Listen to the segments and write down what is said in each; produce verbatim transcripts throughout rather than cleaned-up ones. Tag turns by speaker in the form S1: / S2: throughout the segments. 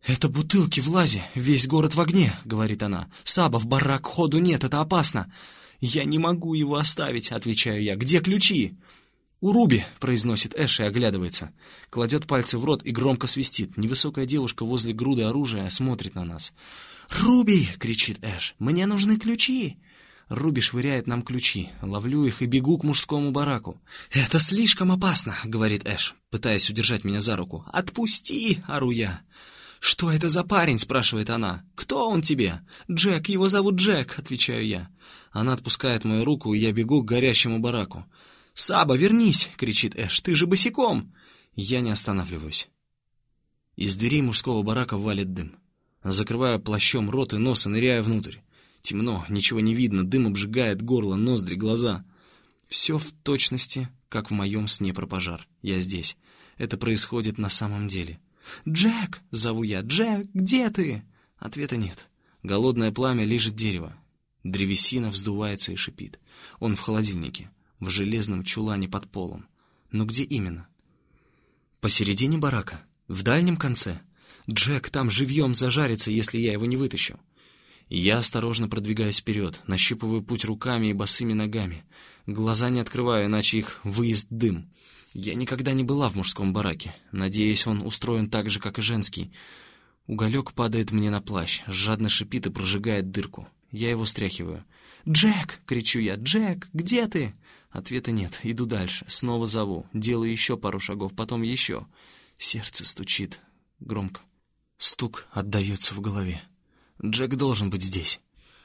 S1: «Это бутылки в лазе, весь город в огне», — говорит она. «Саба, в барак ходу нет, это опасно». «Я не могу его оставить», — отвечаю я. «Где ключи?» «У Руби», — произносит Эш и оглядывается. Кладет пальцы в рот и громко свистит. Невысокая девушка возле груды оружия смотрит на нас. «Руби!» — кричит Эш. «Мне нужны ключи!» Руби швыряет нам ключи. Ловлю их и бегу к мужскому бараку. «Это слишком опасно», — говорит Эш, пытаясь удержать меня за руку. «Отпусти!» — ору я. «Что это за парень?» — спрашивает она. «Кто он тебе?» «Джек, его зовут Джек», — отвечаю я. Она отпускает мою руку, и я бегу к горящему бараку. «Саба, вернись!» — кричит Эш. «Ты же босиком!» Я не останавливаюсь. Из дверей мужского барака валит дым. Закрываю плащом рот и нос и ныряю внутрь. Темно, ничего не видно, дым обжигает горло, ноздри, глаза. Все в точности, как в моем сне про пожар. Я здесь. Это происходит на самом деле. «Джек!» — зову я. «Джек, где ты?» Ответа нет. Голодное пламя лижет дерево. Древесина вздувается и шипит. Он в холодильнике, в железном чулане под полом. Но где именно? Посередине барака? В дальнем конце? Джек там живьем зажарится, если я его не вытащу. Я осторожно продвигаюсь вперед, нащупываю путь руками и босыми ногами. Глаза не открываю, иначе их выест дым. Я никогда не была в мужском бараке. Надеюсь, он устроен так же, как и женский. Уголек падает мне на плащ, жадно шипит и прожигает дырку. Я его стряхиваю. «Джек!» — кричу я. «Джек, где ты?» Ответа нет. Иду дальше. Снова зову. Делаю еще пару шагов, потом еще. Сердце стучит громко. Стук отдается в голове. Джек должен быть здесь.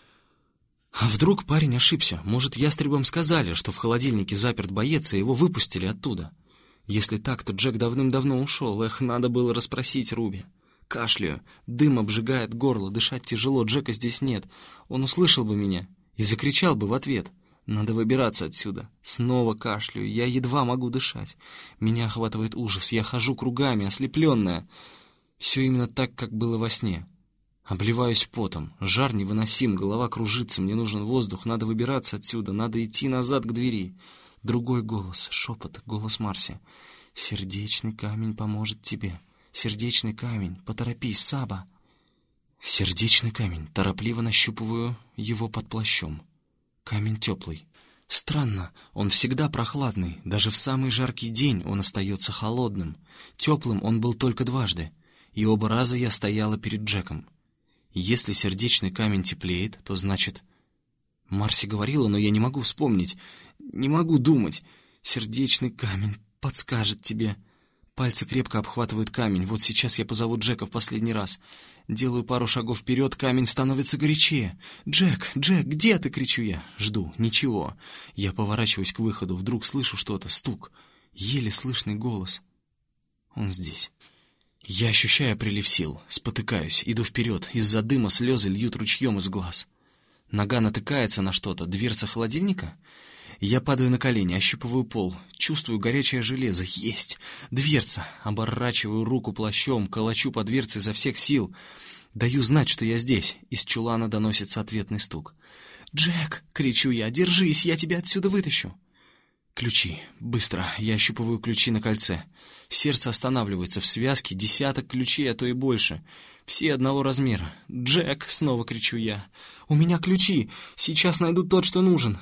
S1: А вдруг парень ошибся? Может, ястребам сказали, что в холодильнике заперт боец, и его выпустили оттуда? Если так, то Джек давным-давно ушел. Эх, надо было расспросить Руби. Кашляю. Дым обжигает горло, дышать тяжело, Джека здесь нет. Он услышал бы меня и закричал бы в ответ. Надо выбираться отсюда. Снова кашляю, я едва могу дышать. Меня охватывает ужас, я хожу кругами, ослепленная. Все именно так, как было во сне. Обливаюсь потом, жар невыносим, голова кружится, мне нужен воздух, надо выбираться отсюда, надо идти назад к двери. Другой голос, шепот, голос Марси. «Сердечный камень поможет тебе. Сердечный камень, поторопись, Саба». Сердечный камень, торопливо нащупываю его под плащом. Камень теплый. Странно, он всегда прохладный, даже в самый жаркий день он остается холодным. Теплым он был только дважды, и оба раза я стояла перед Джеком. Если сердечный камень теплеет, то значит... Марси говорила, но я не могу вспомнить, не могу думать. Сердечный камень подскажет тебе. Пальцы крепко обхватывают камень. Вот сейчас я позову Джека в последний раз. Делаю пару шагов вперед, камень становится горячее. «Джек, Джек, где ты?» — кричу я. Жду. Ничего. Я поворачиваюсь к выходу. Вдруг слышу что-то. Стук. Еле слышный голос. Он здесь. Я ощущаю прилив сил. Спотыкаюсь. Иду вперед. Из-за дыма слезы льют ручьем из глаз. Нога натыкается на что-то. Дверца холодильника? Я падаю на колени, ощупываю пол. Чувствую горячее железо. Есть! Дверца! Оборачиваю руку плащом, колочу по дверце изо всех сил. Даю знать, что я здесь. Из чулана доносится ответный стук. «Джек!» — кричу я. «Держись, я тебя отсюда вытащу!» Ключи. Быстро. Я ощупываю ключи на кольце. Сердце останавливается. В связке десяток ключей, а то и больше. Все одного размера. «Джек!» — снова кричу я. «У меня ключи! Сейчас найду тот, что нужен!»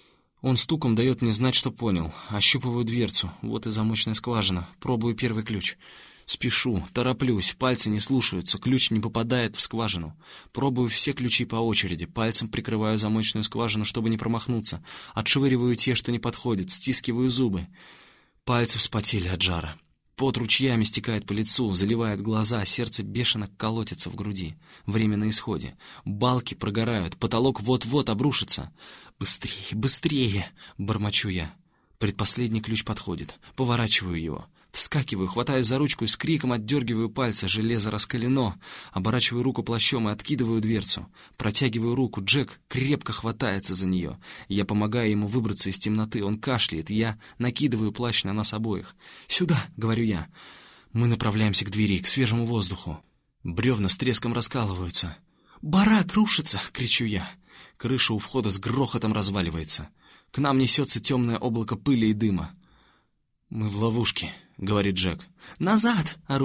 S1: Он стуком дает мне знать, что понял. Ощупываю дверцу. Вот и замочная скважина. Пробую первый ключ. Спешу, тороплюсь, пальцы не слушаются, ключ не попадает в скважину. Пробую все ключи по очереди, пальцем прикрываю замочную скважину, чтобы не промахнуться. Отшвыриваю те, что не подходят, стискиваю зубы. Пальцы вспотели от жара. Пот ручьями стекает по лицу, заливает глаза, сердце бешено колотится в груди. Время на исходе. Балки прогорают, потолок вот-вот обрушится. «Быстрее, быстрее!» — бормочу я. Предпоследний ключ подходит. Поворачиваю его. Вскакиваю, хватаюсь за ручку и с криком отдергиваю пальцы. Железо раскалено. Оборачиваю руку плащом и откидываю дверцу. Протягиваю руку. Джек крепко хватается за нее. Я помогаю ему выбраться из темноты. Он кашляет. Я накидываю плащ на нас обоих. «Сюда!» — говорю я. Мы направляемся к двери, к свежему воздуху. Бревна с треском раскалываются. «Барак рушится!» — кричу я. Крыша у входа с грохотом разваливается. К нам несется темное облако пыли и дыма. «Мы в ловушке», — говорит Джек. «Назад!» — ору я.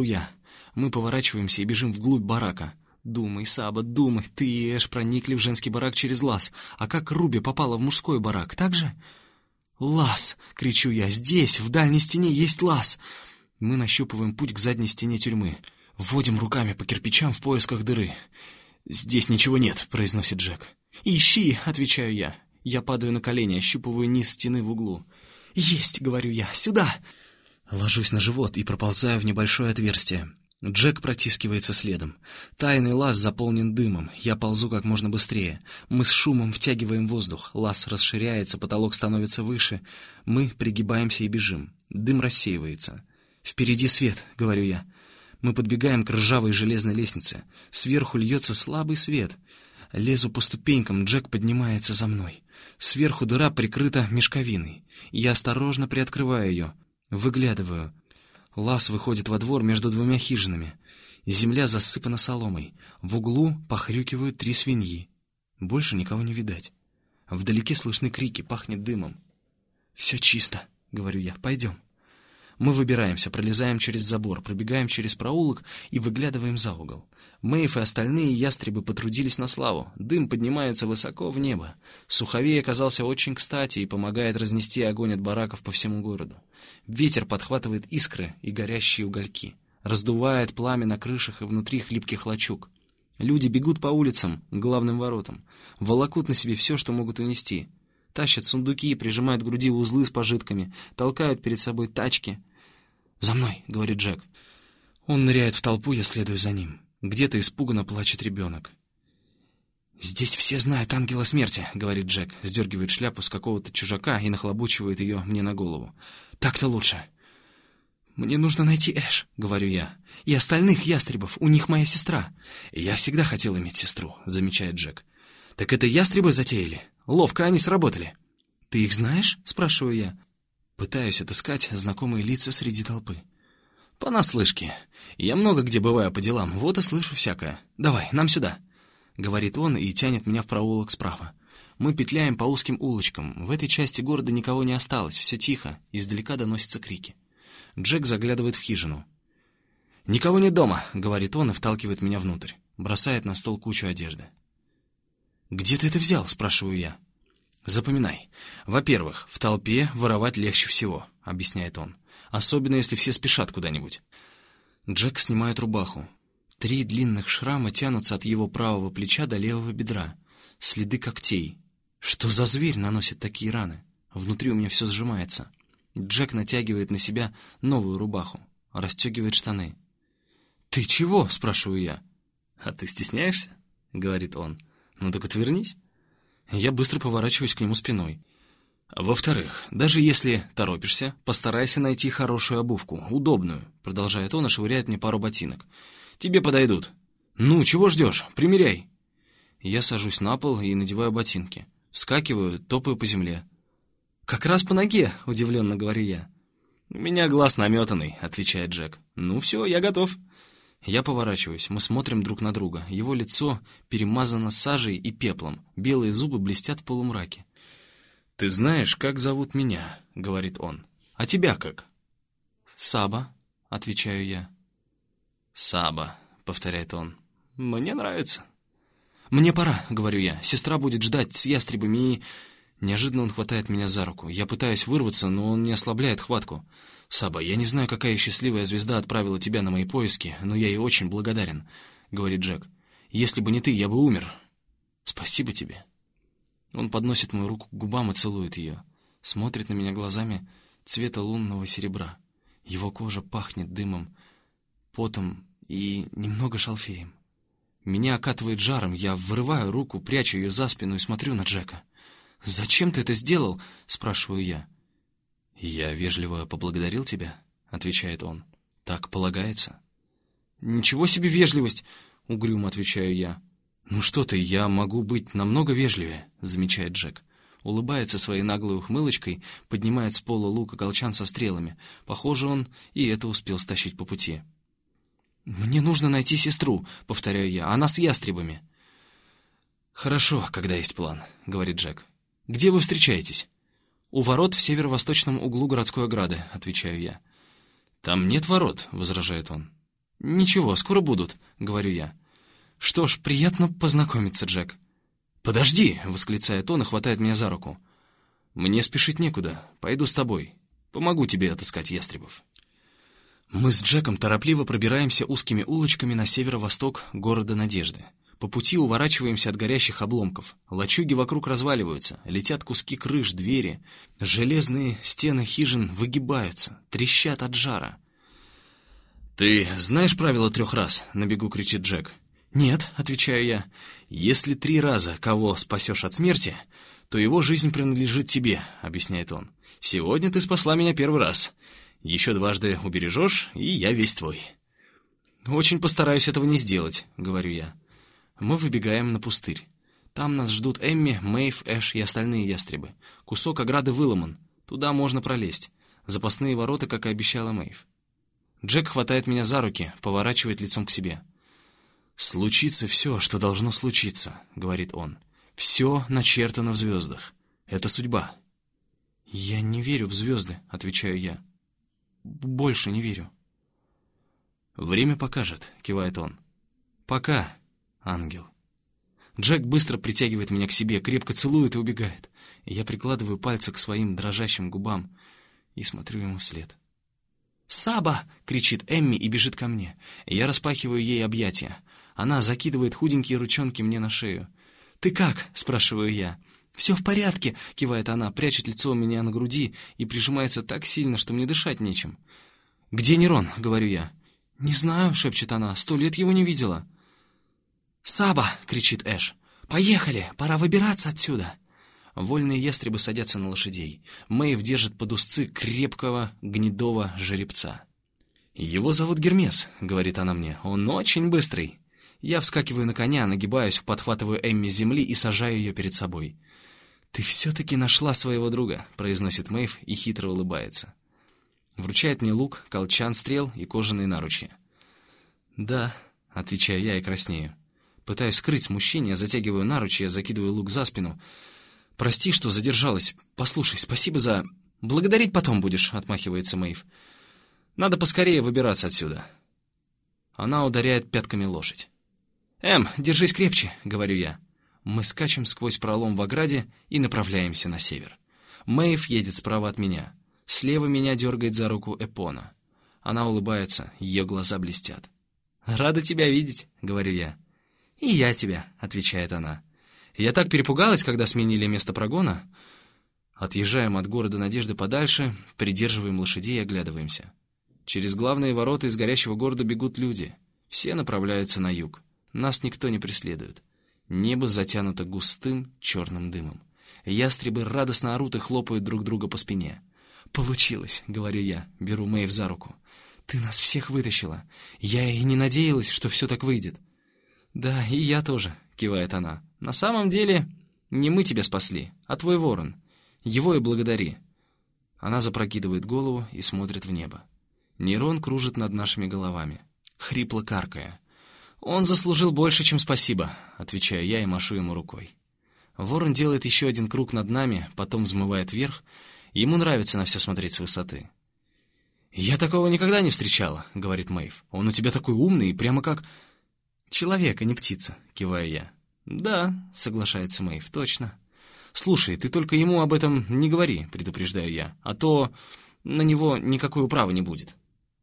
S1: Мы поворачиваемся и бежим вглубь барака. Думай, Саба, думай, ты и Эш проникли в женский барак через лаз. А как Руби попала в мужской барак, так же? «Лаз!» — кричу я. «Здесь, в дальней стене, есть лаз!» Мы нащупываем путь к задней стене тюрьмы. Вводим руками по кирпичам в поисках дыры. «Здесь ничего нет», — произносит Джек. «Ищи!» — отвечаю я. Я падаю на колени, ощупываю низ стены в углу. «Есть!» — говорю я. «Сюда!» Ложусь на живот и проползаю в небольшое отверстие. Джек протискивается следом. Тайный лаз заполнен дымом. Я ползу как можно быстрее. Мы с шумом втягиваем воздух. Лаз расширяется, потолок становится выше. Мы пригибаемся и бежим. Дым рассеивается. «Впереди свет», — говорю я. Мы подбегаем к ржавой железной лестнице. Сверху льется слабый свет. Лезу по ступенькам, Джек поднимается за мной. Сверху дыра прикрыта мешковиной. Я осторожно приоткрываю ее. Выглядываю. Лаз выходит во двор между двумя хижинами. Земля засыпана соломой. В углу похрюкивают три свиньи. Больше никого не видать. Вдалеке слышны крики, пахнет дымом. «Все чисто», — говорю я, — «пойдем». Мы выбираемся, пролезаем через забор, пробегаем через проулок и выглядываем за угол. Мэйв и остальные ястребы потрудились на славу. Дым поднимается высоко в небо. Суховей оказался очень кстати и помогает разнести огонь от бараков по всему городу. Ветер подхватывает искры и горящие угольки. Раздувает пламя на крышах и внутри хлипких лачуг. Люди бегут по улицам, к главным воротам. Волокут на себе все, что могут унести. Тащат сундуки, прижимают к груди узлы с пожитками, толкают перед собой тачки. «За мной!» — говорит Джек. Он ныряет в толпу, я следую за ним. Где-то испуганно плачет ребенок. «Здесь все знают ангела смерти», — говорит Джек, сдергивает шляпу с какого-то чужака и нахлобучивает ее мне на голову. «Так-то лучше». «Мне нужно найти Эш», — говорю я. «И остальных ястребов, у них моя сестра». «Я всегда хотел иметь сестру», — замечает Джек. «Так это ястребы затеяли? Ловко они сработали». «Ты их знаешь?» — спрашиваю я. Пытаюсь отыскать знакомые лица среди толпы. «Понаслышке. Я много где бываю по делам, вот и слышу всякое. Давай, нам сюда», — говорит он и тянет меня в проулок справа. Мы петляем по узким улочкам. В этой части города никого не осталось, все тихо, издалека доносятся крики. Джек заглядывает в хижину. «Никого нет дома», — говорит он и вталкивает меня внутрь. Бросает на стол кучу одежды. «Где ты это взял?» — спрашиваю я. «Запоминай. Во-первых, в толпе воровать легче всего», — объясняет он. «Особенно, если все спешат куда-нибудь». Джек снимает рубаху. Три длинных шрама тянутся от его правого плеча до левого бедра. Следы когтей. Что за зверь наносит такие раны? Внутри у меня все сжимается. Джек натягивает на себя новую рубаху. Расстегивает штаны. «Ты чего?» — спрашиваю я. «А ты стесняешься?» — говорит он. «Ну так отвернись». Я быстро поворачиваюсь к нему спиной. «Во-вторых, даже если торопишься, постарайся найти хорошую обувку, удобную», — продолжает он и швыряет мне пару ботинок. «Тебе подойдут. Ну, чего ждешь? Примеряй». Я сажусь на пол и надеваю ботинки. Вскакиваю, топаю по земле. «Как раз по ноге», — удивленно говорю я. «У меня глаз наметанный», — отвечает Джек. «Ну все, я готов». Я поворачиваюсь, мы смотрим друг на друга. Его лицо перемазано сажей и пеплом, белые зубы блестят в полумраке. «Ты знаешь, как зовут меня?» — говорит он. «А тебя как?» «Саба», — отвечаю я. «Саба», — повторяет он. «Мне нравится». «Мне пора», — говорю я. «Сестра будет ждать с ястребами и...» Неожиданно он хватает меня за руку. Я пытаюсь вырваться, но он не ослабляет хватку. «Саба, я не знаю, какая счастливая звезда отправила тебя на мои поиски, но я ей очень благодарен», — говорит Джек. «Если бы не ты, я бы умер. Спасибо тебе». Он подносит мою руку к губам и целует ее. Смотрит на меня глазами цвета лунного серебра. Его кожа пахнет дымом, потом и немного шалфеем. Меня окатывает жаром, я вырываю руку, прячу ее за спину и смотрю на Джека. «Зачем ты это сделал?» — спрашиваю я. «Я вежливо поблагодарил тебя», — отвечает он. «Так полагается». «Ничего себе вежливость!» — угрюмо отвечаю я. «Ну что ты, я могу быть намного вежливее», — замечает Джек. Улыбается своей наглой ухмылочкой, поднимает с пола лук и колчан со стрелами. Похоже, он и это успел стащить по пути. «Мне нужно найти сестру», — повторяю я. «Она с ястребами». «Хорошо, когда есть план», — говорит Джек. «Где вы встречаетесь?» «У ворот в северо-восточном углу городской ограды», — отвечаю я. «Там нет ворот», — возражает он. «Ничего, скоро будут», — говорю я. «Что ж, приятно познакомиться, Джек». «Подожди!» — восклицает он и хватает меня за руку. «Мне спешить некуда. Пойду с тобой. Помогу тебе отыскать ястребов». Мы с Джеком торопливо пробираемся узкими улочками на северо-восток города Надежды. По пути уворачиваемся от горящих обломков. Лачуги вокруг разваливаются, летят куски крыш, двери. Железные стены хижин выгибаются, трещат от жара. «Ты знаешь правило трех раз?» — на бегу кричит Джек. «Нет», — отвечаю я. «Если три раза кого спасешь от смерти, то его жизнь принадлежит тебе», — объясняет он. «Сегодня ты спасла меня первый раз. Еще дважды убережешь, и я весь твой». «Очень постараюсь этого не сделать», — говорю я. Мы выбегаем на пустырь. Там нас ждут Эмми, Мэйв, Эш и остальные ястребы. Кусок ограды выломан. Туда можно пролезть. Запасные ворота, как и обещала Мэйв. Джек хватает меня за руки, поворачивает лицом к себе. «Случится все, что должно случиться», — говорит он. «Все начертано в звездах. Это судьба». «Я не верю в звезды», — отвечаю я. «Больше не верю». «Время покажет», — кивает он. «Пока, ангел». Джек быстро притягивает меня к себе, крепко целует и убегает. Я прикладываю пальцы к своим дрожащим губам и смотрю ему вслед. «Саба!» — кричит Эмми и бежит ко мне. Я распахиваю ей объятия. Она закидывает худенькие ручонки мне на шею. «Ты как?» — спрашиваю я. «Все в порядке!» — кивает она, прячет лицо у меня на груди и прижимается так сильно, что мне дышать нечем. «Где Нерон?» — говорю я. «Не знаю», — шепчет она, — «сто лет его не видела». «Саба!» — кричит Эш. «Поехали! Пора выбираться отсюда!» Вольные ястребы садятся на лошадей. Мэйв держит под узцы крепкого гнедого жеребца. «Его зовут Гермес», — говорит она мне. «Он очень быстрый». Я вскакиваю на коня, нагибаюсь, подхватываю Эмми с земли и сажаю ее перед собой. «Ты все-таки нашла своего друга», — произносит Мэйв и хитро улыбается. Вручает мне лук, колчан, стрел и кожаные наручья. «Да», — отвечаю я и краснею. Пытаюсь скрыть смущение, затягиваю наручья, закидываю лук за спину. «Прости, что задержалась. Послушай, спасибо за...» «Благодарить потом будешь», — отмахивается Мэйв. «Надо поскорее выбираться отсюда». Она ударяет пятками лошадь. «Эм, держись крепче», — говорю я. Мы скачем сквозь пролом в ограде и направляемся на север. Мэйв едет справа от меня. Слева меня дергает за руку Эпона. Она улыбается, ее глаза блестят. «Рада тебя видеть», — говорю я. «И я тебя», — отвечает она. «Я так перепугалась, когда сменили место прогона». Отъезжаем от города Надежды подальше, придерживаем лошадей и оглядываемся. Через главные ворота из горящего города бегут люди. Все направляются на юг. Нас никто не преследует. Небо затянуто густым черным дымом. Ястребы радостно орут и хлопают друг друга по спине. «Получилось», — говорю я, беру Мэйв за руку. «Ты нас всех вытащила. Я и не надеялась, что все так выйдет». «Да, и я тоже», — кивает она. «На самом деле, не мы тебя спасли, а твой ворон. Его и благодари». Она запрокидывает голову и смотрит в небо. Нерон кружит над нашими головами, хрипло каркая. «Он заслужил больше, чем спасибо», — отвечаю я и машу ему рукой. Ворон делает еще один круг над нами, потом взмывает вверх. Ему нравится на все смотреть с высоты. «Я такого никогда не встречала», — говорит Мэйв. «Он у тебя такой умный, прямо как...» «Человек, а не птица», — киваю я. «Да», — соглашается Мэйв, — «точно». «Слушай, ты только ему об этом не говори», — предупреждаю я, «а то на него никакой управы не будет».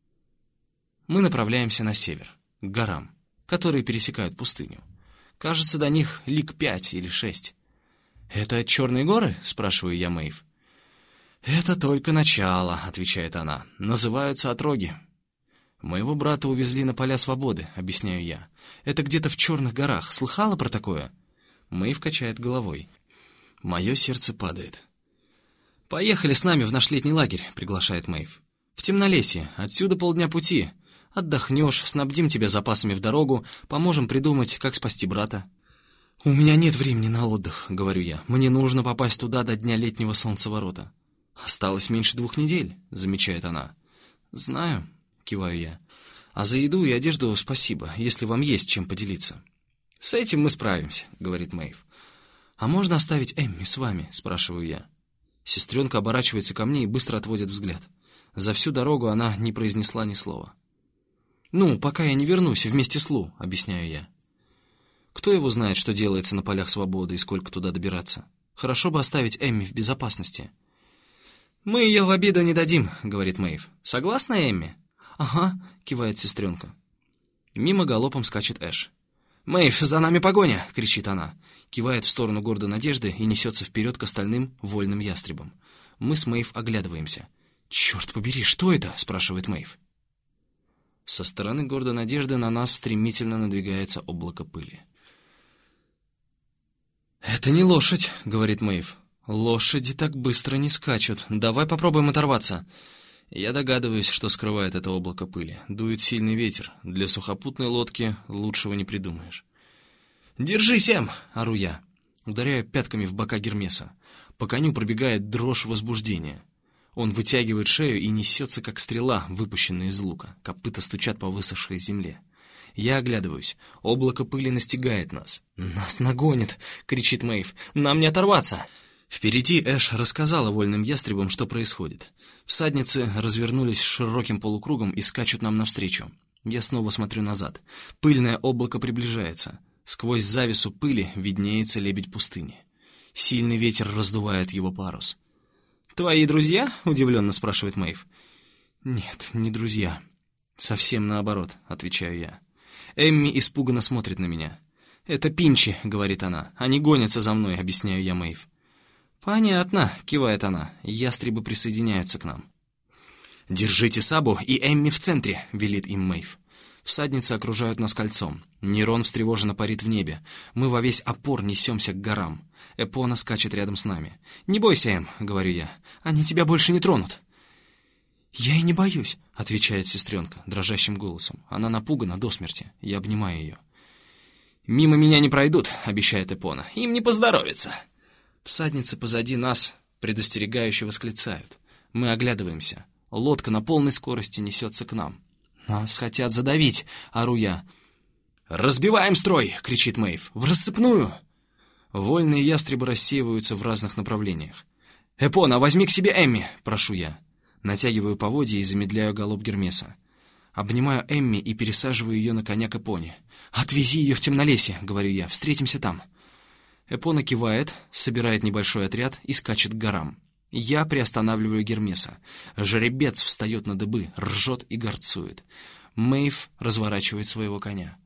S1: Мы направляемся на север, к горам, которые пересекают пустыню. Кажется, до них лиг пять или шесть. «Это Черные горы?» — спрашиваю я Мэйв. «Это только начало», — отвечает она. «Называются отроги». «Моего брата увезли на поля свободы», — объясняю я. «Это где-то в Черных горах. Слыхала про такое?» Мэйв качает головой. Мое сердце падает. «Поехали с нами в наш летний лагерь», — приглашает Мэйв. «В темнолесье. Отсюда полдня пути. Отдохнешь, снабдим тебя запасами в дорогу, поможем придумать, как спасти брата». «У меня нет времени на отдых», — говорю я. «Мне нужно попасть туда до дня летнего солнцеворота». «Осталось меньше двух недель», — замечает она. «Знаю», — киваю я. «А за еду и одежду спасибо, если вам есть чем поделиться». «С этим мы справимся», — говорит Мэйв. «А можно оставить Эмми с вами?» — спрашиваю я. Сестренка оборачивается ко мне и быстро отводит взгляд. За всю дорогу она не произнесла ни слова. «Ну, пока я не вернусь вместе с Лу», — объясняю я. Кто его знает, что делается на полях свободы и сколько туда добираться? Хорошо бы оставить Эмми в безопасности. «Мы ее в обиду не дадим», — говорит Мэйв. «Согласна, Эмми?» «Ага», — кивает сестренка. Мимо галопом скачет Эш. «Мэйв, за нами погоня!» — кричит она. Кивает в сторону города Надежды и несется вперед к остальным вольным ястребам. Мы с Мэйв оглядываемся. «Черт побери, что это?» — спрашивает Мэйв. Со стороны города Надежды на нас стремительно надвигается облако пыли. «Это не лошадь», — говорит Мэйв. «Лошади так быстро не скачут. Давай попробуем оторваться». Я догадываюсь, что скрывает это облако пыли. Дует сильный ветер. Для сухопутной лодки лучшего не придумаешь. «Держись, Эм!» — ору я. Ударяю пятками в бока Гермеса. По коню пробегает дрожь возбуждения. Он вытягивает шею и несется, как стрела, выпущенная из лука. Копыта стучат по высохшей земле. Я оглядываюсь. Облако пыли настигает нас. «Нас нагонит!» — кричит Мэйв. «Нам не оторваться!» Впереди Эш рассказала вольным ястребам, что происходит. Всадницы развернулись широким полукругом и скачут нам навстречу. Я снова смотрю назад. Пыльное облако приближается. Сквозь завесу пыли виднеется лебедь пустыни. Сильный ветер раздувает его парус. «Твои друзья?» — удивленно спрашивает Мэйв. «Нет, не друзья. Совсем наоборот», — отвечаю я. Эмми испуганно смотрит на меня. «Это пинчи», — говорит она. «Они гонятся за мной», — объясняю я Мэйв. «Понятно», — кивает она. Ястребы присоединяются к нам. «Держите Сабу и Эмми в центре», — велит им Мэйв. Всадницы окружают нас кольцом. Нерон встревоженно парит в небе. Мы во весь опор несемся к горам. Эпона скачет рядом с нами. «Не бойся, Эм», — говорю я. «Они тебя больше не тронут». «Я и не боюсь», — отвечает сестренка дрожащим голосом. Она напугана до смерти. Я обнимаю ее. «Мимо меня не пройдут», — обещает Эпона. «Им не поздоровится». Всадницы позади нас предостерегающе восклицают. Мы оглядываемся. Лодка на полной скорости несется к нам. «Нас хотят задавить», — ору я. «Разбиваем строй!» — кричит Мэйв. «В рассыпную!» Вольные ястребы рассеиваются в разных направлениях. «Эпона, возьми к себе Эмми!» — прошу я. Натягиваю поводья и замедляю галоп Гермеса. Обнимаю Эмми и пересаживаю ее на коня к Эпоне. «Отвези ее в темнолесье», — говорю я. «Встретимся там». Эпона кивает, собирает небольшой отряд и скачет к горам. Я приостанавливаю Гермеса. Жеребец встает на дыбы, ржет и горцует. Мэйв разворачивает своего коня.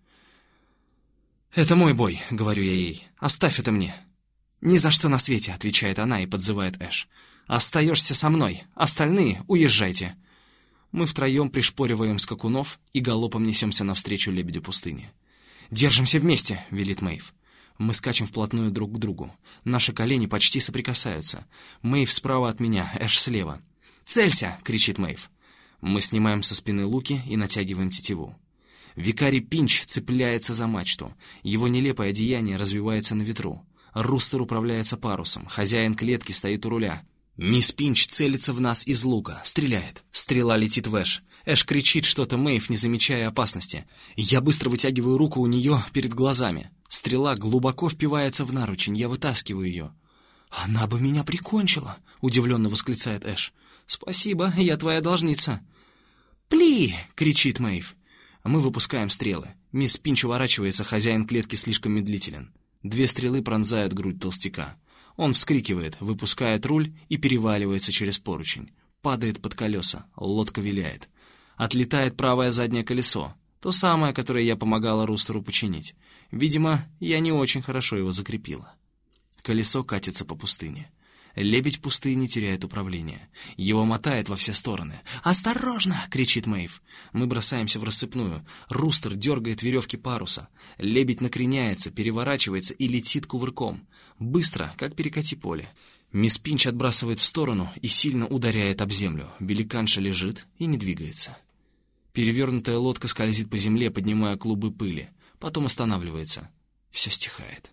S1: «Это мой бой», — говорю я ей. «Оставь это мне». «Ни за что на свете», — отвечает она и подзывает Эш. «Остаешься со мной. Остальные уезжайте». Мы втроем пришпориваем скакунов и галопом несемся навстречу лебедю пустыни. «Держимся вместе», — велит Мэйв. Мы скачем вплотную друг к другу. Наши колени почти соприкасаются. Мэйв справа от меня, Эш слева. «Целься!» — кричит Мэйв. Мы снимаем со спины луки и натягиваем тетиву. Викарий Пинч цепляется за мачту. Его нелепое одеяние развивается на ветру. Рустер управляется парусом. Хозяин клетки стоит у руля. Мисс Пинч целится в нас из лука. Стреляет. Стрела летит в Эш. Эш кричит что-то Мэйв, не замечая опасности. Я быстро вытягиваю руку у нее перед глазами. Стрела глубоко впивается в наручень. Я вытаскиваю ее. «Она бы меня прикончила!» — удивленно восклицает Эш. «Спасибо, я твоя должница». «Пли!» — кричит Мэйв. Мы выпускаем стрелы. Мисс Пинч уворачивается, хозяин клетки слишком медлителен. Две стрелы пронзают грудь толстяка. Он вскрикивает, выпускает руль и переваливается через поручень. Падает под колеса, лодка виляет. Отлетает правое заднее колесо. То самое, которое я помогала Рустеру починить. Видимо, я не очень хорошо его закрепила. Колесо катится по пустыне. Лебедь пустыни теряет управление. Его мотает во все стороны. «Осторожно!» — кричит Мэйв. Мы бросаемся в рассыпную. Рустер дергает веревки паруса. Лебедь накреняется, переворачивается и летит кувырком. Быстро, как перекати поле. Мисс Пинч отбрасывает в сторону и сильно ударяет об землю. Великанша лежит и не двигается. Перевернутая лодка скользит по земле, поднимая клубы пыли. Потом останавливается. Все стихает.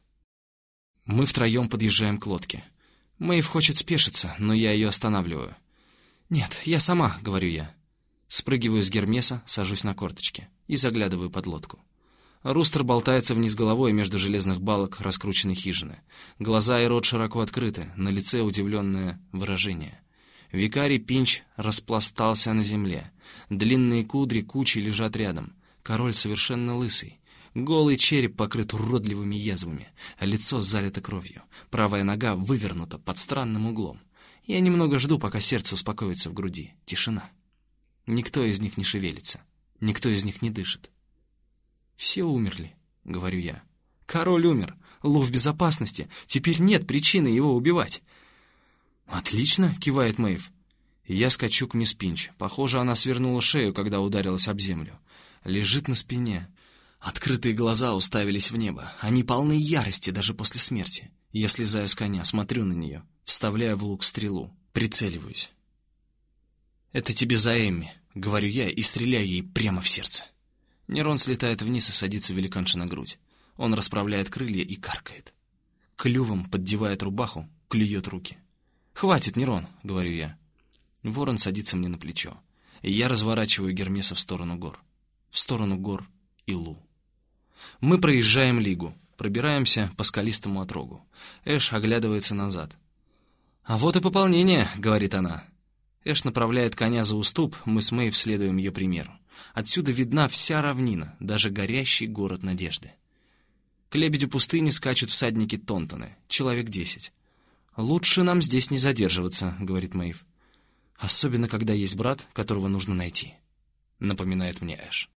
S1: Мы втроем подъезжаем к лодке. Мэйв хочет спешиться, но я ее останавливаю. «Нет, я сама», — говорю я. Спрыгиваю с Гермеса, сажусь на корточки и заглядываю под лодку. Рустер болтается вниз головой между железных балок раскрученной хижины. Глаза и рот широко открыты, на лице удивленное выражение. Викарий Пинч распластался на земле. Длинные кудри кучей лежат рядом. Король совершенно лысый. Голый череп покрыт уродливыми язвами, а лицо залито кровью. Правая нога вывернута под странным углом. Я немного жду, пока сердце успокоится в груди. Тишина. Никто из них не шевелится. Никто из них не дышит. «Все умерли», — говорю я. «Король умер. Лу в безопасности. Теперь нет причины его убивать». «Отлично», — кивает Мэйв. Я скачу к мисс Пинч. Похоже, она свернула шею, когда ударилась об землю. Лежит на спине. Открытые глаза уставились в небо. Они полны ярости даже после смерти. Я слезаю с коня, смотрю на нее, вставляю в лук стрелу, прицеливаюсь. «Это тебе за Эмми», — говорю я и стреляю ей прямо в сердце. Нерон слетает вниз и садится великанше на грудь. Он расправляет крылья и каркает. Клювом поддевает рубаху, клюет руки. «Хватит, Нерон», — говорю я. Ворон садится мне на плечо, и я разворачиваю Гермеса в сторону гор. В сторону гор и Лу. Мы проезжаем Лигу, пробираемся по скалистому отрогу. Эш оглядывается назад. «А вот и пополнение», — говорит она. Эш направляет коня за уступ, мы с Мэйв следуем ее примеру. Отсюда видна вся равнина, даже горящий город надежды. К лебедю пустыни скачут всадники Тонтоны, человек десять. «Лучше нам здесь не задерживаться», — говорит Мэйв. «Особенно, когда есть брат, которого нужно найти», — напоминает мне Эш.